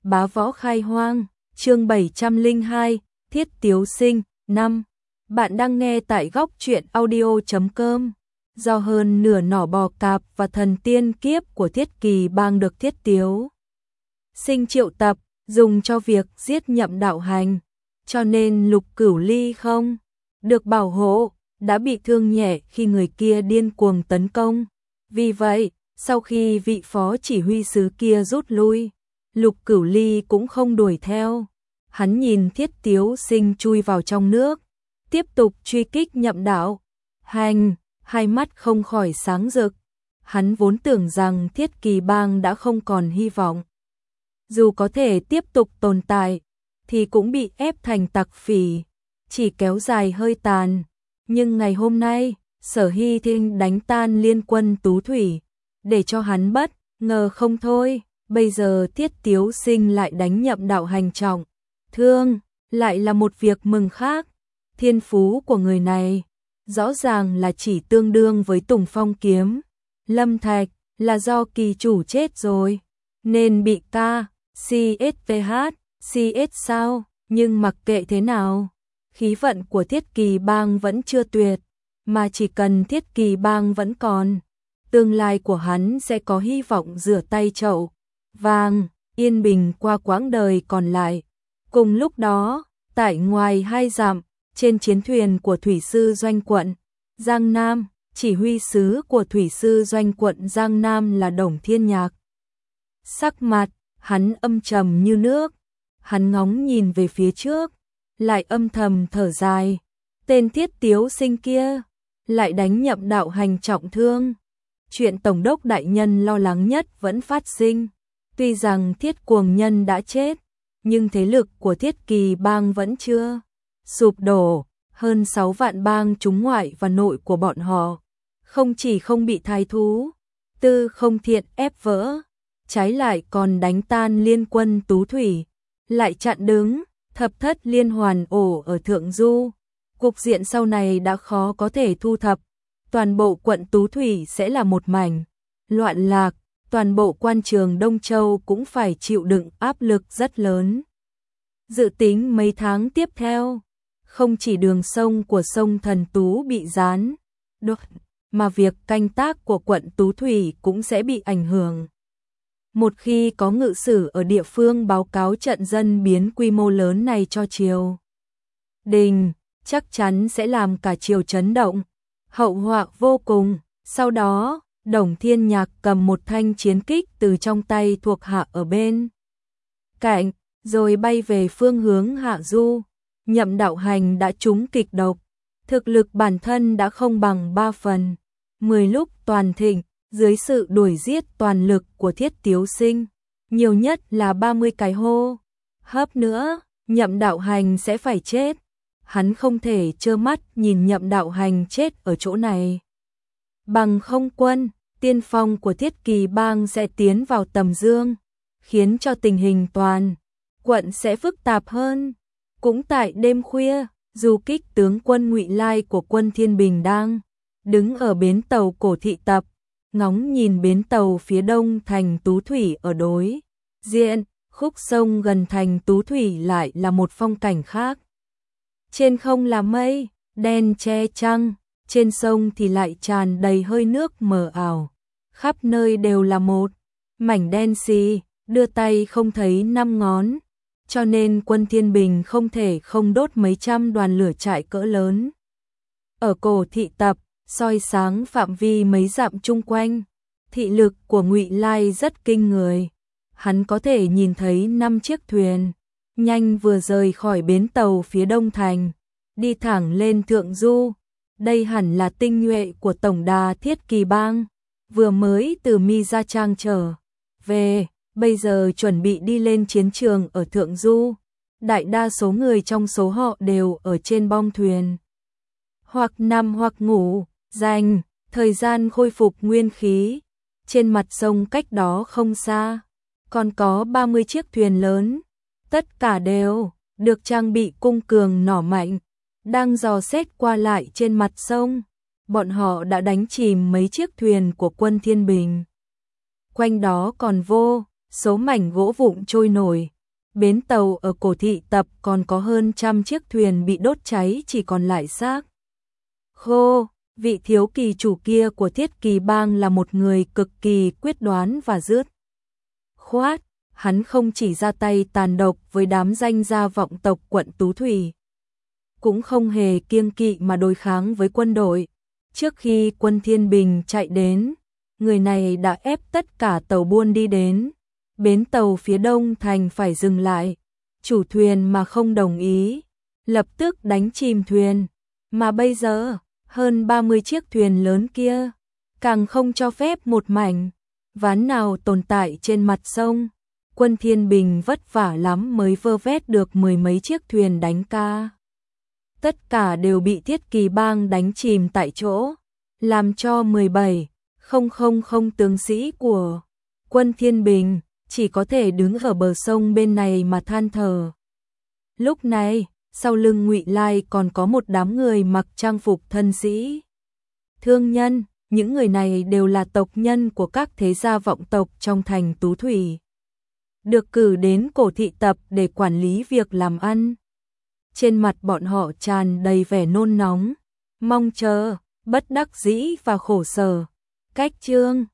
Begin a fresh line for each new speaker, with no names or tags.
Bá Võ Khai Hoang, chương 702, Thiết Tiếu Sinh, 5. Bạn đang nghe tại góc truyện audio.com. Do hơn nửa nỏ bò cạp và thần tiên kiếp của Thiết Kỳ Bang được Thiết Tiếu Sinh triệu tập, dùng cho việc giết Nhậm Đạo Hành, cho nên Lục Cửu Ly không được bảo hộ, đã bị thương nhẹ khi người kia điên cuồng tấn công. Vì vậy, sau khi vị phó chỉ huy sứ kia rút lui, Lục Cửu Ly cũng không đuổi theo. Hắn nhìn Thiết Tiếu Sinh chui vào trong nước, tiếp tục truy kích Nhậm Đạo Hành, hai mắt không khỏi sáng rực. Hắn vốn tưởng rằng Thiết Kỳ Bang đã không còn hy vọng. Dù có thể tiếp tục tồn tại, thì cũng bị ép thành tặc phỉ, chỉ kéo dài hơi tàn. Nhưng ngày hôm nay, Sở Hy Thinh đánh tan liên quân Tú Thủy, để cho hắn bất ngờ không thôi. Bây giờ Thiết Tiếu Sinh lại đánh Nhậm Đạo Hành trọng thương, lại là một việc mừng khác. Thiên phú của người này rõ ràng là chỉ tương đương với Tùng Phong kiếm Lâm Thạch, là do kỳ chủ chết rồi nên bị CS sao. Nhưng mặc kệ thế nào, khí vận của Thiết Kỳ Bang vẫn chưa tuyệt, mà chỉ cần Thiết Kỳ Bang vẫn còn, tương lai của hắn sẽ có hy vọng rửa tay chậu vàng, yên bình qua quãng đời còn lại. Cùng lúc đó, tại ngoài 2 dặm, trên chiến thuyền của thủy sư doanh quận Giang Nam, chỉ huy sứ của thủy sư doanh quận Giang Nam là Đồng Thiên Nhạc. Sắc mặt hắn âm trầm như nước, hắn ngóng nhìn về phía trước, lại âm thầm thở dài. Tên Thiết Tiếu Sinh kia lại đánh Nhậm Đạo Hành trọng thương. Chuyện tổng đốc đại nhân lo lắng nhất vẫn phát sinh. Tuy rằng Thiết Cuồng Nhân đã chết, nhưng thế lực của Thiết Kỳ Bang vẫn chưa sụp đổ. Hơn 6 vạn bang chúng ngoại và nội của bọn họ không chỉ không bị thái thú Tư Không Thiện ép vỡ, trái lại còn đánh tan liên quân Tú Thủy, lại chặn đứng thập thất liên hoàn ổ ở Thượng Du. Cục diện sau này đã khó có thể thu thập. Toàn bộ quận Tú Thủy sẽ là một mảnh loạn lạc, toàn bộ quan trường Đông Châu cũng phải chịu đựng áp lực rất lớn. Dự tính mấy tháng tiếp theo, không chỉ đường sông của sông Thần Tú bị gián đoạn, mà việc canh tác của quận Tú Thủy cũng sẽ bị ảnh hưởng. Một khi có ngự sử ở địa phương báo cáo trận dân biến quy mô lớn này cho triều đình, chắc chắn sẽ làm cả triều chấn động, hậu họa vô cùng. Sau đó, Đồng Thiên Nhạc cầm một thanh chiến kích từ trong tay thuộc hạ ở bên cạnh, rồi bay về phương hướng Hạ Du. Nhậm Đạo Hành đã trúng kịch độc, thực lực bản thân đã không bằng 3 phần 10 lúc toàn thịnh, dưới sự đuổi giết toàn lực của Thiết Tiếu Sinh, nhiều nhất là 30 cái hô hấp nữa, Nhậm Đạo Hành sẽ phải chết. Hắn không thể trơ mắt nhìn Nhậm Đạo Hành chết ở chỗ này. Bằng không quân tiên phong của Thiết Kỳ Bang sẽ tiến vào tầm dương, khiến cho tình hình toàn quận sẽ phức tạp hơn. Cũng tại đêm khuya, du kích tướng quân Ngụy Lai của quân Thiên Bình đang đứng ở bến tàu Cổ Thị Tập, ngóng nhìn bến tàu phía đông thành Tú Thủy ở đối diện. Khúc sông gần thành Tú Thủy lại là một phong cảnh khác. Trên không là mây đen che trăng, trên sông thì lại tràn đầy hơi nước mờ ảo, khắp nơi đều là một mảnh đen xì, đưa tay không thấy 5 ngón, cho nên quân Thiên Bình không thể không đốt mấy trăm đoàn lửa trại cỡ lớn ở Cổ Thị Tập, soi sáng phạm vi mấy dặm chung quanh. Thị lực của Ngụy Lai rất kinh người, hắn có thể nhìn thấy 5 chiếc thuyền nhanh vừa rời khỏi bến tàu phía đông thành, đi thẳng lên Thượng Du. Đây hẳn là tinh nhuệ của tổng đà Thiết Kỳ Bang, vừa mới từ Mi Gia Trang trở về, bây giờ chuẩn bị đi lên chiến trường ở Thượng Du. Đại đa số người trong số họ đều ở trên bong thuyền, hoặc nằm hoặc ngủ, dành thời gian khôi phục nguyên khí. Trên mặt sông cách đó không xa, còn có 30 chiếc thuyền lớn, tất cả đều được trang bị cung cường nỏ mạnh, đang dò xét qua lại trên mặt sông. Bọn họ đã đánh chìm mấy chiếc thuyền của quân Thiên Bình. Quanh đó còn vô số mảnh gỗ vụn trôi nổi, Bến tàu ở cổ thị tập còn có hơn 100 chiếc thuyền bị đốt cháy chỉ còn lại xác khô. Vị thiếu kỳ chủ kia của Thiết Kỳ Bang là một người cực kỳ quyết đoán và dứt khoát. Hắn không chỉ ra tay tàn độc với đám danh gia vọng tộc quận Tú Thủy, cũng không hề kiêng kỵ mà đối kháng với quân đội. Trước khi quân Thiên Bình chạy đến, người này đã ép tất cả tàu buôn đi đến bến tàu phía đông thành phải dừng lại. Chủ thuyền mà không đồng ý, lập tức đánh chìm thuyền. Mà bây giờ, hơn 30 chiếc thuyền lớn kia, càng không cho phép một mảnh ván nào tồn tại trên mặt sông. Quân Thiên Bình vất vả lắm mới vơ vét được 10 mấy chiếc thuyền đánh ca. Tất cả đều bị Thiết Kỳ Bang đánh chìm tại chỗ, làm cho 17,000 tướng sĩ của quân Thiên Bình chỉ có thể đứng ở bờ sông bên này mà than thở. Lúc này, sau lưng Ngụy Lai còn có một đám người mặc trang phục thân sĩ, thương nhân. Những người này đều là tộc nhân của các thế gia vọng tộc trong thành Tú Thủy, được cử đến cổ thị tập để quản lý việc làm ăn. Trên mặt bọn họ tràn đầy vẻ nôn nóng, mong chờ, bất đắc dĩ và khổ sở. Cách chương